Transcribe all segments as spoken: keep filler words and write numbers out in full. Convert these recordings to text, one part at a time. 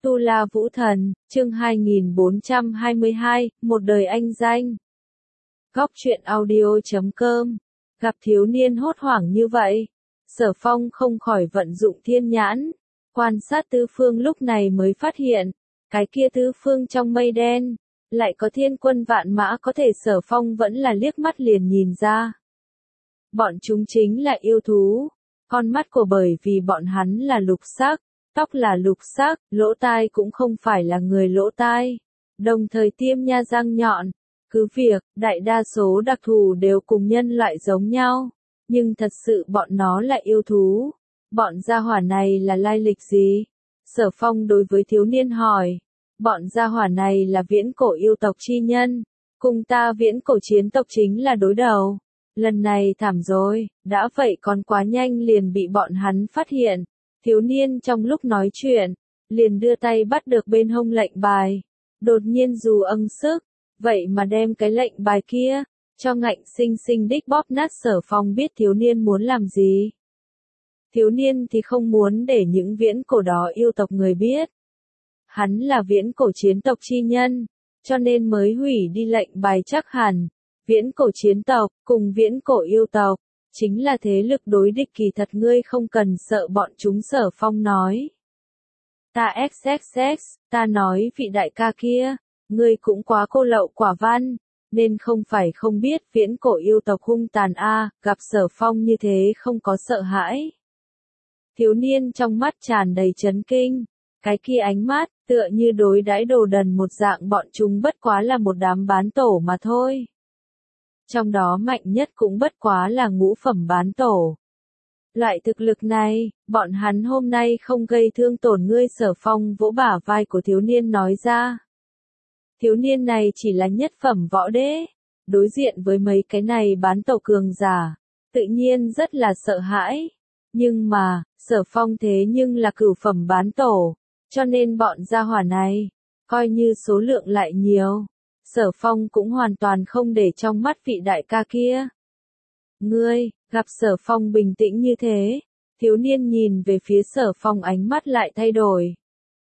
Tu La Vũ Thần, chương hai nghìn bốn trăm hai mươi hai, một đời anh danh. Góc truyện audio chấm com. Gặp thiếu niên hốt hoảng như vậy, Sở Phong không khỏi vận dụng thiên nhãn, quan sát tứ phương lúc này mới phát hiện, cái kia tứ phương trong mây đen, lại có thiên quân vạn mã có thể Sở Phong vẫn là liếc mắt liền nhìn ra. Bọn chúng chính là yêu thú, con mắt của bởi vì bọn hắn là lục sắc. Tóc là lục sắc, lỗ tai cũng không phải là người lỗ tai, đồng thời tiêm nha răng nhọn. Cứ việc, đại đa số đặc thù đều cùng nhân loại giống nhau, nhưng thật sự bọn nó là yêu thú. Bọn gia hỏa này là lai lịch gì? Sở Phong đối với thiếu niên hỏi. Bọn gia hỏa này là viễn cổ yêu tộc chi nhân, cùng ta viễn cổ chiến tộc chính là đối đầu. Lần này thảm rồi, đã vậy còn quá nhanh liền bị bọn hắn phát hiện. Thiếu niên trong lúc nói chuyện, liền đưa tay bắt được bên hông lệnh bài. Đột nhiên dù âng sức, vậy mà đem cái lệnh bài kia, cho ngạnh sinh sinh đích bóp nát. Sở Phong biết thiếu niên muốn làm gì. Thiếu niên thì không muốn để những viễn cổ đó yêu tộc người biết. Hắn là viễn cổ chiến tộc chi nhân, cho nên mới hủy đi lệnh bài chắc hẳn. Viễn cổ chiến tộc, cùng viễn cổ yêu tộc. Chính là thế lực đối địch kỳ thật ngươi không cần sợ bọn chúng. Sở Phong nói. Ta xxx, ta nói vị đại ca kia, ngươi cũng quá cô lậu quả văn, nên không phải không biết viễn cổ yêu tộc hung tàn a. Gặp Sở Phong như thế không có sợ hãi. Thiếu niên trong mắt tràn đầy chấn kinh, cái kia ánh mắt, tựa như đối đãi đồ đần một dạng. Bọn chúng bất quá là một đám bán tổ mà thôi. Trong đó mạnh nhất cũng bất quá là ngũ phẩm bán tổ. Loại thực lực này, bọn hắn hôm nay không gây thương tổn ngươi. Sở Phong vỗ bả vai của thiếu niên nói ra. Thiếu niên này chỉ là nhất phẩm võ đế, đối diện với mấy cái này bán tổ cường giả, tự nhiên rất là sợ hãi. Nhưng mà, Sở Phong thế nhưng là cửu phẩm bán tổ, cho nên bọn gia hỏa này, coi như số lượng lại nhiều. Sở Phong cũng hoàn toàn không để trong mắt vị đại ca kia. Ngươi, gặp Sở Phong bình tĩnh như thế, thiếu niên nhìn về phía Sở Phong ánh mắt lại thay đổi.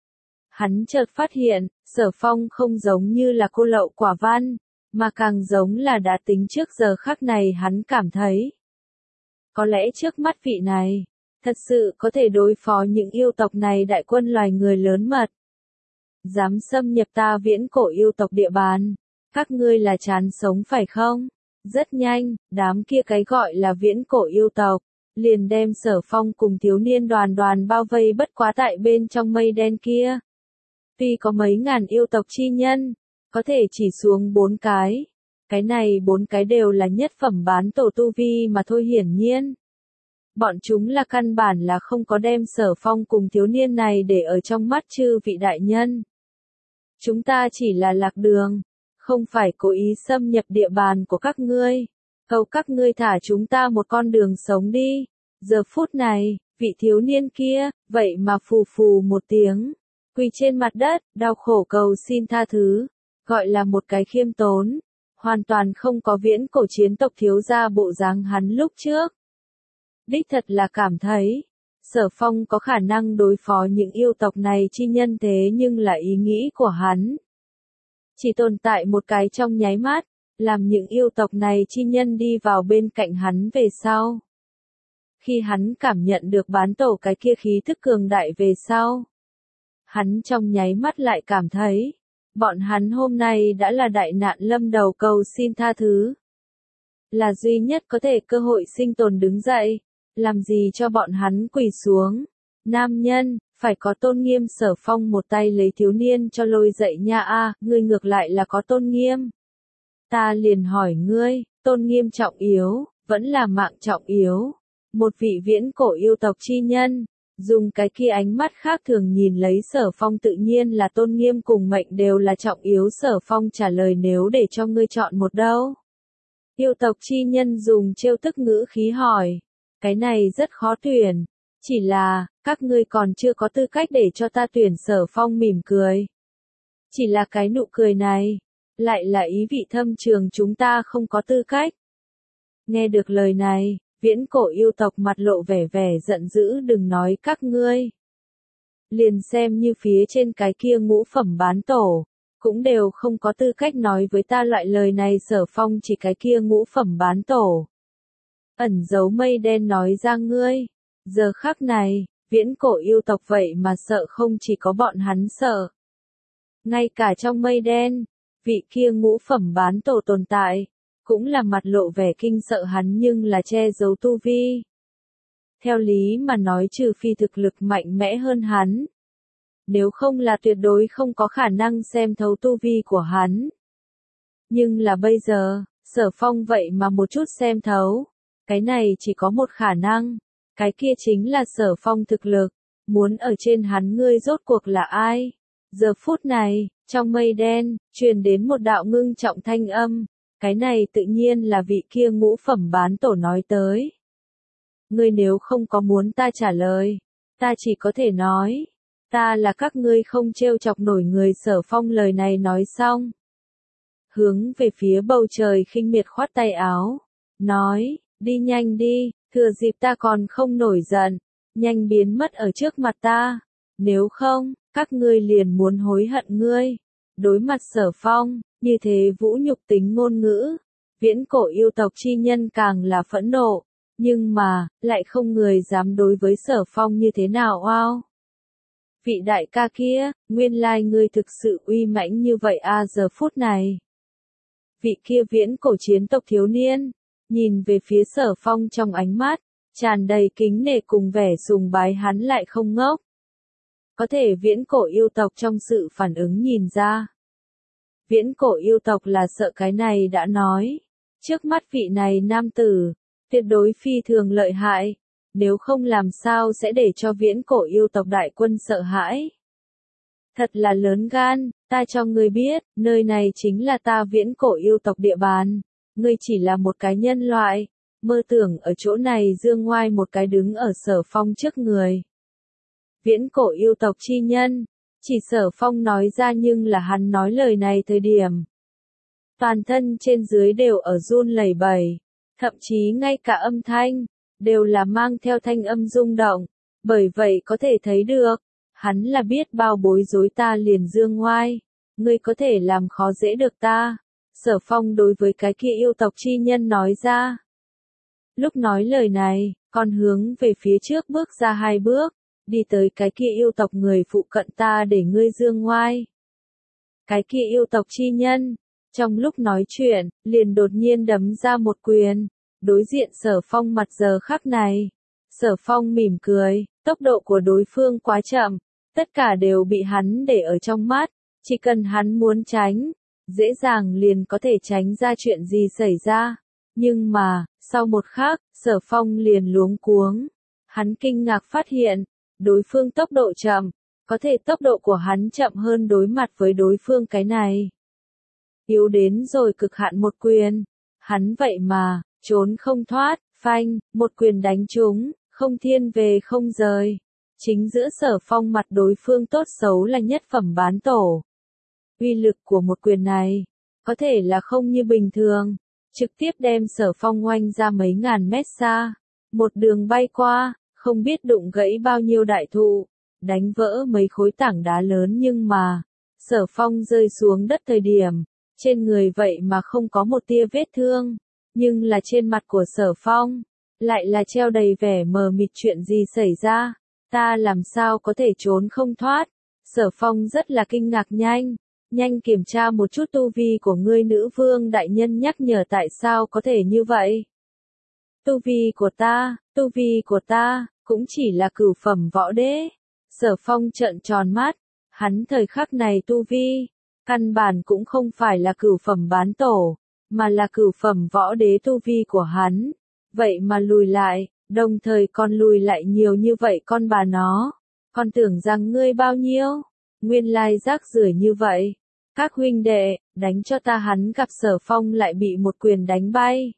Hắn chợt phát hiện, Sở Phong không giống như là cô lậu quả văn, mà càng giống là đã tính trước. Giờ khắc này hắn cảm thấy, có lẽ trước mắt vị này, thật sự có thể đối phó những yêu tộc này đại quân loài người lớn mật. Dám xâm nhập ta viễn cổ yêu tộc địa bàn, các ngươi là chán sống phải không? Rất nhanh, đám kia cái gọi là viễn cổ yêu tộc, liền đem Sở Phong cùng thiếu niên đoàn đoàn bao vây. Bất quá tại bên trong mây đen kia, tuy có mấy ngàn yêu tộc chi nhân, có thể chỉ xuống bốn cái. Cái này bốn cái đều là nhất phẩm bán tổ tu vi mà thôi. Hiển nhiên, bọn chúng là căn bản là không có đem Sở Phong cùng thiếu niên này để ở trong mắt. Chư vị đại nhân, chúng ta chỉ là lạc đường, không phải cố ý xâm nhập địa bàn của các ngươi. Cầu các ngươi thả chúng ta một con đường sống đi. Giờ phút này, vị thiếu niên kia, vậy mà phù phù một tiếng, quỳ trên mặt đất, đau khổ cầu xin tha thứ, gọi là một cái khiêm tốn, hoàn toàn không có viễn cổ chiến tộc thiếu gia bộ dáng hắn lúc trước. Đích thật là cảm thấy, Sở Phong có khả năng đối phó những yêu tộc này chi nhân, thế nhưng là ý nghĩ của hắn chỉ tồn tại một cái trong nháy mắt, làm những yêu tộc này chi nhân đi vào bên cạnh hắn về sau. Khi hắn cảm nhận được bán tổ cái kia khí thức cường đại về sau, hắn trong nháy mắt lại cảm thấy, bọn hắn hôm nay đã là đại nạn lâm đầu. Cầu xin tha thứ là duy nhất có thể cơ hội sinh tồn. Đứng dậy, làm gì cho bọn hắn quỳ xuống. Nam nhân, phải có tôn nghiêm. Sở Phong một tay lấy thiếu niên cho lôi dậy nha. A, ngươi ngược lại là có tôn nghiêm. Ta liền hỏi ngươi, tôn nghiêm trọng yếu, vẫn là mạng trọng yếu? Một vị viễn cổ yêu tộc chi nhân, dùng cái kia ánh mắt khác thường nhìn lấy Sở Phong. Tự nhiên là tôn nghiêm cùng mệnh đều là trọng yếu. Sở Phong trả lời, nếu để cho ngươi chọn một đâu? Yêu tộc chi nhân dùng trêu tức ngữ khí hỏi. Cái này rất khó tuyển. Chỉ là, các ngươi còn chưa có tư cách để cho ta tuyển. Sở Phong mỉm cười. Chỉ là cái nụ cười này, lại là ý vị thâm trường. Chúng ta không có tư cách. Nghe được lời này, viễn cổ yêu tộc mặt lộ vẻ vẻ giận dữ. Đừng nói các ngươi. liền xem như phía trên cái kia ngũ phẩm bán tổ, cũng đều không có tư cách nói với ta loại lời này. Sở Phong chỉ cái kia ngũ phẩm bán tổ. Ẩn giấu mây đen nói ra ngươi, giờ khắc này, viễn cổ yêu tộc vậy mà sợ không chỉ có bọn hắn sợ. Ngay cả trong mây đen, vị kia ngũ phẩm bán tổ tồn tại, cũng là mặt lộ vẻ kinh sợ hắn nhưng là che giấu tu vi. Theo lý mà nói trừ phi thực lực mạnh mẽ hơn hắn. Nếu không là tuyệt đối không có khả năng xem thấu tu vi của hắn. Nhưng là bây giờ, Sở Phong vậy mà một chút xem thấu. Cái này chỉ có một khả năng. Cái kia chính là Sở Phong thực lực. Muốn ở trên hắn ngươi rốt cuộc là ai? Giờ phút này, trong mây đen, truyền đến một đạo ngưng trọng thanh âm. Cái này tự nhiên là vị kia ngũ phẩm bán tổ nói tới. Ngươi nếu không có muốn ta trả lời, ta chỉ có thể nói. Ta là các ngươi không trêu chọc nổi người. Sở Phong lời này nói xong. Hướng về phía bầu trời khinh miệt khoát tay áo. Nói, đi nhanh đi, thừa dịp ta còn không nổi giận. Nhanh biến mất ở trước mặt ta. Nếu không, các ngươi liền muốn hối hận ngươi. Đối mặt Sở Phong, như thế vũ nhục tính ngôn ngữ. Viễn cổ yêu tộc chi nhân càng là phẫn nộ. Nhưng mà, lại không người dám đối với Sở Phong như thế nào oao. Vị đại ca kia, nguyên lai ngươi thực sự uy mãnh như vậy à. Giờ phút này. Vị kia viễn cổ chiến tộc thiếu niên, nhìn về phía Sở Phong trong ánh mắt, tràn đầy kính nể cùng vẻ sùng bái. Hắn lại không ngốc. Có thể viễn cổ yêu tộc trong sự phản ứng nhìn ra. Viễn cổ yêu tộc là sợ cái này đã nói. Trước mắt vị này nam tử, tuyệt đối phi thường lợi hại. Nếu không làm sao sẽ để cho viễn cổ yêu tộc đại quân sợ hãi. Thật là lớn gan, ta cho ngươi biết, nơi này chính là ta viễn cổ yêu tộc địa bàn. Ngươi chỉ là một cái nhân loại, mơ tưởng ở chỗ này dương ngoai một cái đứng ở Sở Phong trước người. Viễn cổ yêu tộc chi nhân, chỉ Sở Phong nói ra nhưng là hắn nói lời này thời điểm. Toàn thân trên dưới đều ở run lẩy bẩy, thậm chí ngay cả âm thanh, đều là mang theo thanh âm rung động, bởi vậy có thể thấy được, hắn là biết bao bối rối. Ta liền dương ngoai, ngươi có thể làm khó dễ được ta. Sở Phong đối với cái kia yêu tộc chi nhân nói ra. Lúc nói lời này, còn hướng về phía trước bước ra hai bước, đi tới cái kia yêu tộc người phụ cận. Ta để ngươi dương ngoai. Cái kia yêu tộc chi nhân, trong lúc nói chuyện, liền đột nhiên đấm ra một quyền. Đối diện Sở Phong mặt giờ khắc này. Sở Phong mỉm cười, tốc độ của đối phương quá chậm, tất cả đều bị hắn để ở trong mắt, chỉ cần hắn muốn tránh, dễ dàng liền có thể tránh ra chuyện gì xảy ra. Nhưng mà, sau một khắc, Sở Phong liền luống cuống. Hắn kinh ngạc phát hiện, đối phương tốc độ chậm, có thể tốc độ của hắn chậm hơn đối mặt với đối phương cái này. Yếu đến rồi cực hạn một quyền, hắn vậy mà, trốn không thoát, phanh, một quyền đánh trúng, không thiên về không rời. Chính giữa Sở Phong mặt đối phương tốt xấu là nhất phẩm bán tổ. Uy lực của một quyền này, có thể là không như bình thường, trực tiếp đem Sở Phong oanh ra mấy ngàn mét xa. Một đường bay qua, không biết đụng gãy bao nhiêu đại thụ, đánh vỡ mấy khối tảng đá lớn nhưng mà, Sở Phong rơi xuống đất thời điểm, trên người vậy mà không có một tia vết thương. Nhưng là trên mặt của Sở Phong, lại là treo đầy vẻ mờ mịt. Chuyện gì xảy ra? Ta làm sao có thể trốn không thoát? Sở Phong rất là kinh ngạc. Nhanh, nhanh kiểm tra một chút tu vi của ngươi. Nữ vương đại nhân nhắc nhở. Tại sao có thể như vậy? Tu vi của ta, tu vi của ta, cũng chỉ là cửu phẩm võ đế. Sở Phong trợn tròn mắt, hắn thời khắc này tu vi, căn bản cũng không phải là cửu phẩm bán tổ, mà là cửu phẩm võ đế. Tu vi của hắn, vậy mà lùi lại, đồng thời còn lùi lại nhiều như vậy. Con bà nó, con tưởng rằng ngươi bao nhiêu, nguyên lai rác rưởi như vậy. Các huynh đệ, đánh cho ta. Hắn gặp Sở Phong lại bị một quyền đánh bay.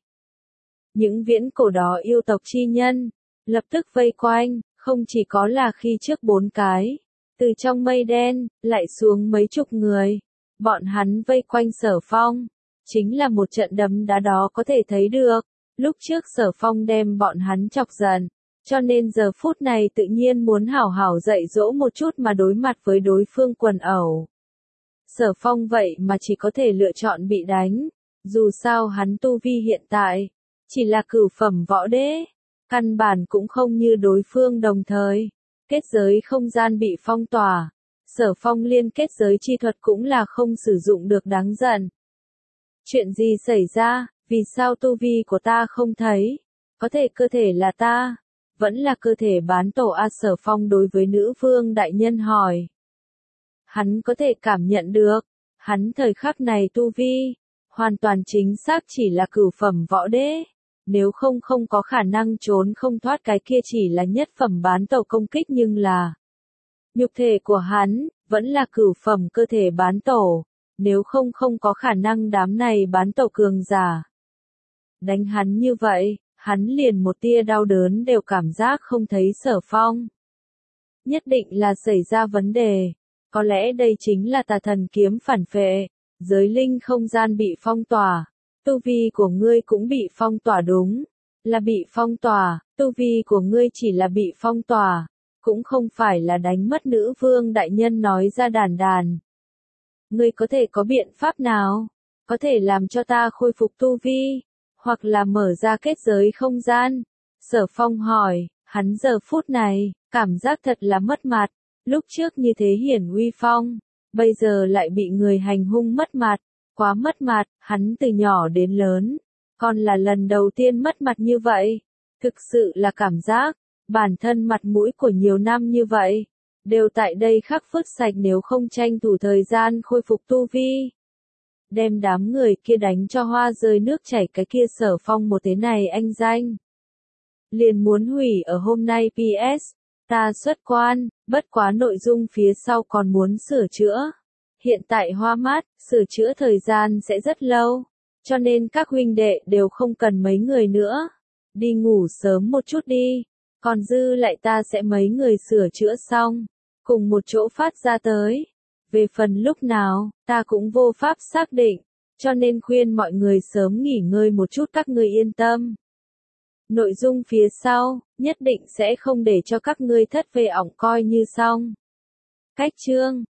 Những viễn cổ đó yêu tộc chi nhân, lập tức vây quanh, không chỉ có là khi trước bốn cái, từ trong mây đen, lại xuống mấy chục người. Bọn hắn vây quanh Sở Phong, chính là một trận đấm đá đó có thể thấy được. Lúc trước Sở Phong đem bọn hắn chọc giận, Cho nên giờ phút này tự nhiên muốn hảo hảo dạy dỗ một chút mà đối mặt với đối phương quần ẩu. Sở Phong vậy mà chỉ có thể lựa chọn bị đánh, dù sao hắn tu vi hiện tại, chỉ là cửu phẩm võ đế, căn bản cũng không như đối phương đồng thời. Kết giới không gian bị phong tỏa, Sở Phong liên kết giới chi thuật cũng là không sử dụng được đáng giận. Chuyện gì xảy ra, vì sao tu vi của ta không thấy, có thể cơ thể là ta, vẫn là cơ thể bán tổ a? Sở Phong đối với nữ vương đại nhân hỏi. Hắn có thể cảm nhận được, hắn thời khắc này tu vi, hoàn toàn chính xác chỉ là cửu phẩm võ đế, nếu không không có khả năng trốn không thoát cái kia chỉ là nhất phẩm bán tổ công kích, nhưng là nhục thể của hắn, vẫn là cửu phẩm cơ thể bán tổ, nếu không không có khả năng đám này bán tổ cường giả. Đánh hắn như vậy, hắn liền một tia đau đớn đều cảm giác không thấy. Sở Phong nhất định là xảy ra vấn đề, có lẽ đây chính là tà thần kiếm phản phệ, giới linh không gian bị phong tỏa, tu vi của ngươi cũng bị phong tỏa. Đúng là bị phong tỏa, tu vi của ngươi chỉ là bị phong tỏa, cũng không phải là đánh mất. Nữ vương đại nhân nói ra đàn đàn. Ngươi có thể có biện pháp nào, có thể làm cho ta khôi phục tu vi, hoặc là mở ra kết giới không gian? Sở Phong hỏi, hắn giờ phút này, cảm giác thật là mất mặt, lúc trước như thế hiển uy phong, bây giờ lại bị người hành hung mất mặt, quá mất mặt, hắn từ nhỏ đến lớn, còn là lần đầu tiên mất mặt như vậy, thực sự là cảm giác, bản thân mặt mũi của nhiều năm như vậy, đều tại đây khắc phức sạch, nếu không tranh thủ thời gian khôi phục tu vi. Đem đám người kia đánh cho hoa rơi nước chảy, cái kia Sở Phong một thế này anh danh. Liền muốn hủy ở hôm nay. pê ét, ta xuất quan, bất quá nội dung phía sau còn muốn sửa chữa. Hiện tại hoa mát, sửa chữa thời gian sẽ rất lâu, cho nên các huynh đệ đều không cần mấy người nữa. Đi ngủ sớm một chút đi, còn dư lại ta sẽ mấy người sửa chữa xong, cùng một chỗ phát ra tới. Về phần lúc nào, ta cũng vô pháp xác định, cho nên khuyên mọi người sớm nghỉ ngơi một chút, các ngươi yên tâm. Nội dung phía sau, nhất định sẽ không để cho các ngươi thất vọng, coi như xong. Cách chương